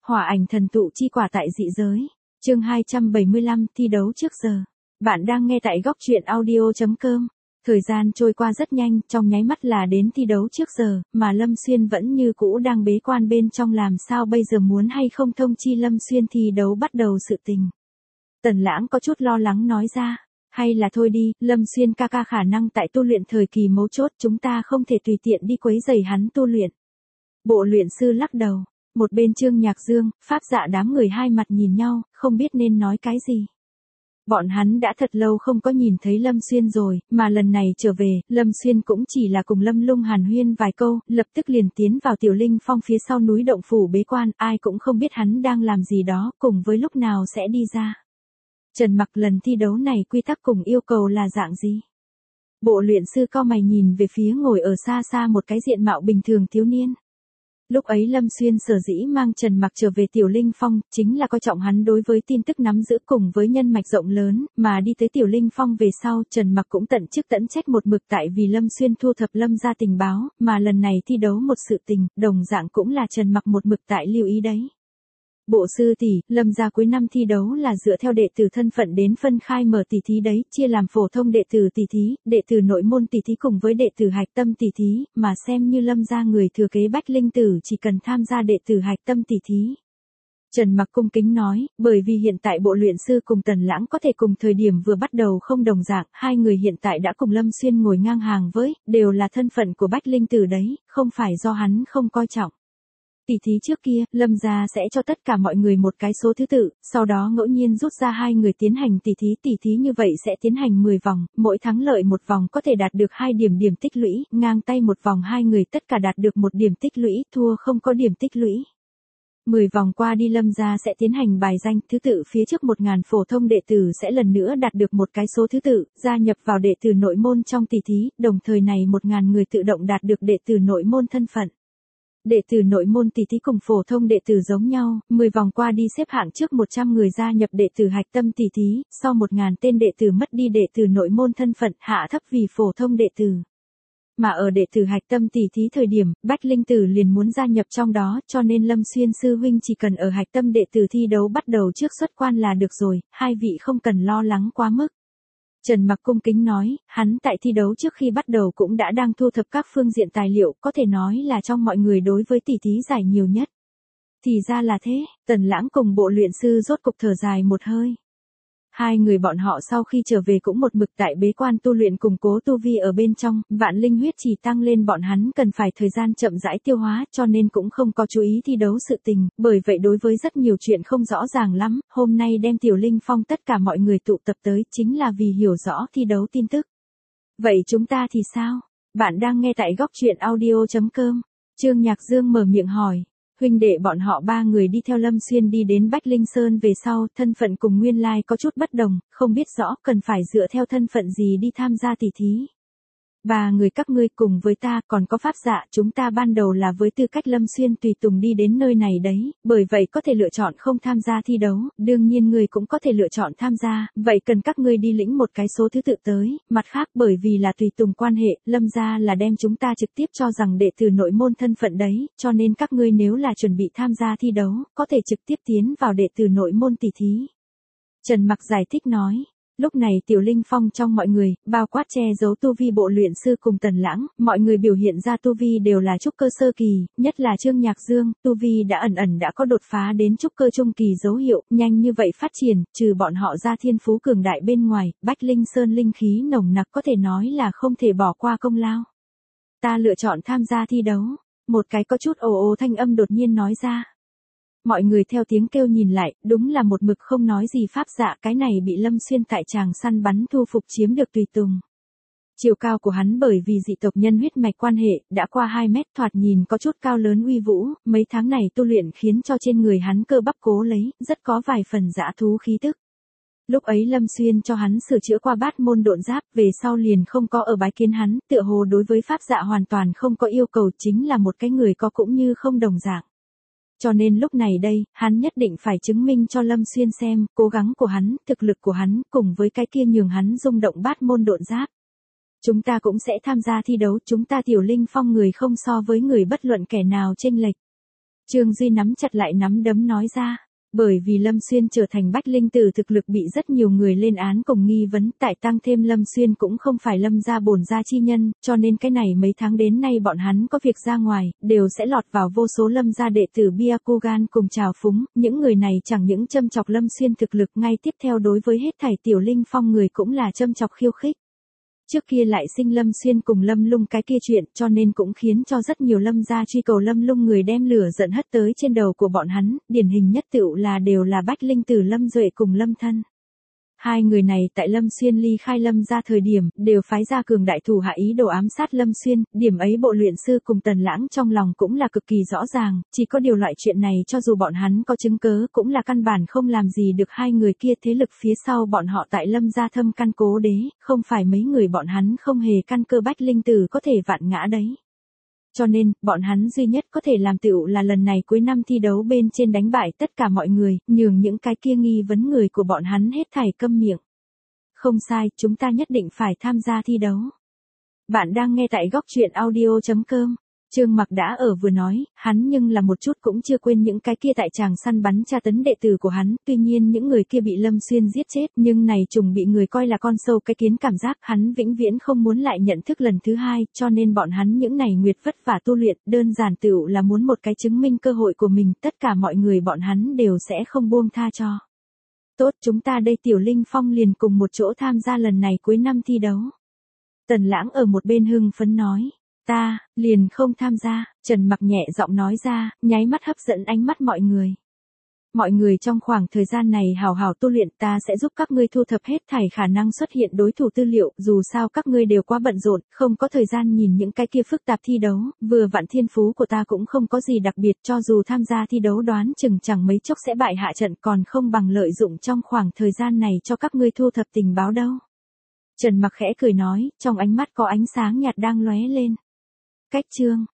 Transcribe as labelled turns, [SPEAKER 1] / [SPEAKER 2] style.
[SPEAKER 1] Hỏa ảnh thần tụ chi quả tại dị giới. Chương 275 thi đấu trước giờ. Bạn đang nghe tại góc truyện audio.com. Thời gian trôi qua rất nhanh, trong nháy mắt là đến thi đấu trước giờ, mà Lâm Xuyên vẫn như cũ đang bế quan bên trong, làm sao bây giờ muốn hay không thông chi Lâm Xuyên thi đấu bắt đầu sự tình. Tần Lãng có chút lo lắng nói ra, hay là thôi đi, Lâm Xuyên ca ca khả năng tại tu luyện thời kỳ mấu chốt, chúng ta không thể tùy tiện đi quấy rầy hắn tu luyện. Bộ luyện sư lắc đầu. Một bên Trương Nhạc Dương, Pháp Dạ đám người hai mặt nhìn nhau, không biết nên nói cái gì. Bọn hắn đã thật lâu không có nhìn thấy Lâm Xuyên rồi, mà lần này trở về, Lâm Xuyên cũng chỉ là cùng Lâm Lung hàn huyên vài câu, lập tức liền tiến vào Tiểu Linh Phong phía sau núi động phủ bế quan, ai cũng không biết hắn đang làm gì đó, cùng với lúc nào sẽ đi ra. Trần Mặc, lần thi đấu này quy tắc cùng yêu cầu là dạng gì? Bộ luyện sư cau mày nhìn về phía ngồi ở xa xa một cái diện mạo bình thường thiếu niên. Lúc ấy Lâm Xuyên sở dĩ mang Trần Mặc trở về Tiểu Linh Phong, chính là coi trọng hắn đối với tin tức nắm giữ cùng với nhân mạch rộng lớn, mà đi tới Tiểu Linh Phong về sau, Trần Mặc cũng tận chức tận trách một mực tại vì Lâm Xuyên thu thập Lâm gia tình báo, mà lần này thi đấu một sự tình, đồng dạng cũng là Trần Mặc một mực tại lưu ý đấy. Bộ sư tỷ, Lâm gia cuối năm thi đấu là dựa theo đệ tử thân phận đến phân khai mở tỷ thí đấy, chia làm phổ thông đệ tử tỷ thí, đệ tử nội môn tỷ thí cùng với đệ tử hạch tâm tỷ thí, mà xem như Lâm gia người thừa kế Bách Linh Tử chỉ cần tham gia đệ tử hạch tâm tỷ thí. Trần Mặc cung kính nói, bởi vì hiện tại bộ luyện sư cùng Tần Lãng có thể cùng thời điểm vừa bắt đầu không đồng dạng, hai người hiện tại đã cùng Lâm Xuyên ngồi ngang hàng với, đều là thân phận của Bách Linh Tử đấy, không phải do hắn không coi trọng. Tỷ thí trước kia, Lâm gia sẽ cho tất cả mọi người một cái số thứ tự, sau đó ngẫu nhiên rút ra hai người tiến hành tỷ thí như vậy sẽ tiến hành 10 vòng, mỗi thắng lợi một vòng có thể đạt được 2 điểm tích lũy, ngang tay một vòng hai người tất cả đạt được 1 điểm tích lũy, thua không có điểm tích lũy. 10 vòng qua đi Lâm gia sẽ tiến hành bài danh, thứ tự phía trước 1000 phổ thông đệ tử sẽ lần nữa đạt được một cái số thứ tự, gia nhập vào đệ tử nội môn trong tỷ thí, đồng thời này 1000 người tự động đạt được đệ tử nội môn thân phận. Đệ tử nội môn tỷ thí cùng phổ thông đệ tử giống nhau, 10 vòng qua đi xếp hạng trước 100 người gia nhập đệ tử hạch tâm tỷ thí, sau 1000 tên đệ tử mất đi đệ tử nội môn thân phận, hạ thấp vì phổ thông đệ tử. Mà ở đệ tử hạch tâm tỷ thí thời điểm, Bách Linh Tử liền muốn gia nhập trong đó, cho nên Lâm Xuyên sư huynh chỉ cần ở hạch tâm đệ tử thi đấu bắt đầu trước xuất quan là được rồi, hai vị không cần lo lắng quá mức. Trần Mặc cung kính nói, hắn tại thi đấu trước khi bắt đầu cũng đã đang thu thập các phương diện tài liệu, có thể nói là trong mọi người đối với tỷ thí giải nhiều nhất. Thì ra là thế, Tần Lãng cùng bộ luyện sư rốt cục thở dài một hơi. Hai người bọn họ sau khi trở về cũng một mực tại bế quan tu luyện củng cố tu vi ở bên trong, vạn linh huyết chỉ tăng lên bọn hắn cần phải thời gian chậm rãi tiêu hóa, cho nên cũng không có chú ý thi đấu sự tình, bởi vậy đối với rất nhiều chuyện không rõ ràng lắm, hôm nay đem Tiểu Linh Phong tất cả mọi người tụ tập tới chính là vì hiểu rõ thi đấu tin tức. Vậy chúng ta thì sao? Bạn đang nghe tại góc truyện audio.com. Trương Nhạc Dương mở miệng hỏi. Huynh đệ bọn họ ba người đi theo Lâm Xuyên đi đến Bách Linh Sơn về sau, thân phận cùng nguyên lai có chút bất đồng, không biết rõ cần phải dựa theo thân phận gì đi tham gia tỷ thí. Ba người các ngươi cùng với ta, còn có Pháp Dạ, chúng ta ban đầu là với tư cách Lâm Xuyên tùy tùng đi đến nơi này đấy, bởi vậy có thể lựa chọn không tham gia thi đấu, đương nhiên ngươi cũng có thể lựa chọn tham gia, vậy cần các ngươi đi lĩnh một cái số thứ tự tới, mặt khác bởi vì là tùy tùng quan hệ, Lâm gia là đem chúng ta trực tiếp cho rằng đệ tử nội môn thân phận đấy, cho nên các ngươi nếu là chuẩn bị tham gia thi đấu, có thể trực tiếp tiến vào đệ tử nội môn tỷ thí. Trần Mặc giải thích nói. Lúc này Tiểu Linh Phong trong mọi người, bao quát che giấu tu vi bộ luyện sư cùng Tần Lãng, mọi người biểu hiện ra tu vi đều là trúc cơ sơ kỳ, nhất là Trương Nhạc Dương, tu vi đã ẩn đã có đột phá đến trúc cơ trung kỳ dấu hiệu, nhanh như vậy phát triển, trừ bọn họ ra thiên phú cường đại bên ngoài, Bách Linh Sơn linh khí nồng nặc có thể nói là không thể bỏ qua công lao. Ta lựa chọn tham gia thi đấu, một cái có chút ồ ồ thanh âm đột nhiên nói ra. Mọi người theo tiếng kêu nhìn lại, đúng là một mực không nói gì Pháp Dạ, cái này bị Lâm Xuyên tại tràng săn bắn thu phục chiếm được tùy tùng. Chiều cao của hắn bởi vì dị tộc nhân huyết mạch quan hệ, đã qua 2 mét, thoạt nhìn có chút cao lớn uy vũ, mấy tháng này tu luyện khiến cho trên người hắn cơ bắp cố lấy, rất có vài phần dã thú khí tức. Lúc ấy Lâm Xuyên cho hắn sửa chữa qua bát môn độn giáp, về sau liền không có ở bái kiến hắn, tựa hồ đối với Pháp Dạ hoàn toàn không có yêu cầu, chính là một cái người có cũng như không đồng dạng. Cho nên lúc này đây, hắn nhất định phải chứng minh cho Lâm Xuyên xem, cố gắng của hắn, thực lực của hắn, cùng với cái kia nhường hắn rung động bát môn độn giáp. Chúng ta cũng sẽ tham gia thi đấu, chúng ta Tiểu Linh Phong người không so với người bất luận kẻ nào chênh lệch. Trương Duy nắm chặt lại nắm đấm nói ra. Bởi vì Lâm Xuyên trở thành bách linh tử thực lực bị rất nhiều người lên án cùng nghi vấn, tại tăng thêm Lâm Xuyên cũng không phải Lâm gia bổn gia chi nhân, cho nên cái này mấy tháng đến nay bọn hắn có việc ra ngoài, đều sẽ lọt vào vô số Lâm gia đệ tử Byakugan cùng trào phúng, những người này chẳng những châm chọc Lâm Xuyên thực lực, ngay tiếp theo đối với hết thảy Tiểu Linh Phong người cũng là châm chọc khiêu khích. Trước kia lại sinh Lâm Xuyên cùng Lâm Lung cái kia chuyện, cho nên cũng khiến cho rất nhiều Lâm gia truy cầu Lâm Lung người đem lửa giận hất tới trên đầu của bọn hắn, điển hình nhất tựu là đều là bách linh tử Lâm Duệ cùng Lâm Thân. Hai người này tại Lâm Xuyên ly khai Lâm gia thời điểm, đều phái ra cường đại thủ hạ ý đồ ám sát Lâm Xuyên, điểm ấy bộ luyện sư cùng Tần Lãng trong lòng cũng là cực kỳ rõ ràng, chỉ có điều loại chuyện này cho dù bọn hắn có chứng cớ cũng là căn bản không làm gì được hai người kia, thế lực phía sau bọn họ tại Lâm gia thâm căn cố đế, không phải mấy người bọn hắn không hề căn cơ bách linh tử có thể vạn ngã đấy. Cho nên, bọn hắn duy nhất có thể làm tựu là lần này cuối năm thi đấu bên trên đánh bại tất cả mọi người, nhường những cái kia nghi vấn người của bọn hắn hết thảy câm miệng. Không sai, chúng ta nhất định phải tham gia thi đấu. Bạn đang nghe tại góc truyện audio.com. Trương Mặc đã ở vừa nói, hắn nhưng là một chút cũng chưa quên những cái kia tại tràng săn bắn tra tấn đệ tử của hắn, tuy nhiên những người kia bị Lâm Xuyên giết chết, nhưng này trùng bị người coi là con sâu cái kiến, cảm giác hắn vĩnh viễn không muốn lại nhận thức lần thứ hai, cho nên bọn hắn những này nguyệt vất vả tu luyện, đơn giản tựu là muốn một cái chứng minh cơ hội của mình, tất cả mọi người bọn hắn đều sẽ không buông tha cho. Tốt, chúng ta đây Tiểu Linh Phong liền cùng một chỗ tham gia lần này cuối năm thi đấu. Tần Lãng ở một bên hưng phấn nói. Ta, liền không tham gia, Trần Mặc nhẹ giọng nói ra, nháy mắt hấp dẫn ánh mắt mọi người. Mọi người trong khoảng thời gian này hào hào tu luyện, ta sẽ giúp các ngươi thu thập hết thảy khả năng xuất hiện đối thủ tư liệu, dù sao các ngươi đều quá bận rộn, không có thời gian nhìn những cái kia phức tạp thi đấu, vừa vặn thiên phú của ta cũng không có gì đặc biệt, cho dù tham gia thi đấu đoán chừng chẳng mấy chốc sẽ bại hạ trận, còn không bằng lợi dụng trong khoảng thời gian này cho các ngươi thu thập tình báo đâu. Trần Mặc khẽ cười nói, trong ánh mắt có ánh sáng nhạt đang lóe lên. Cách chương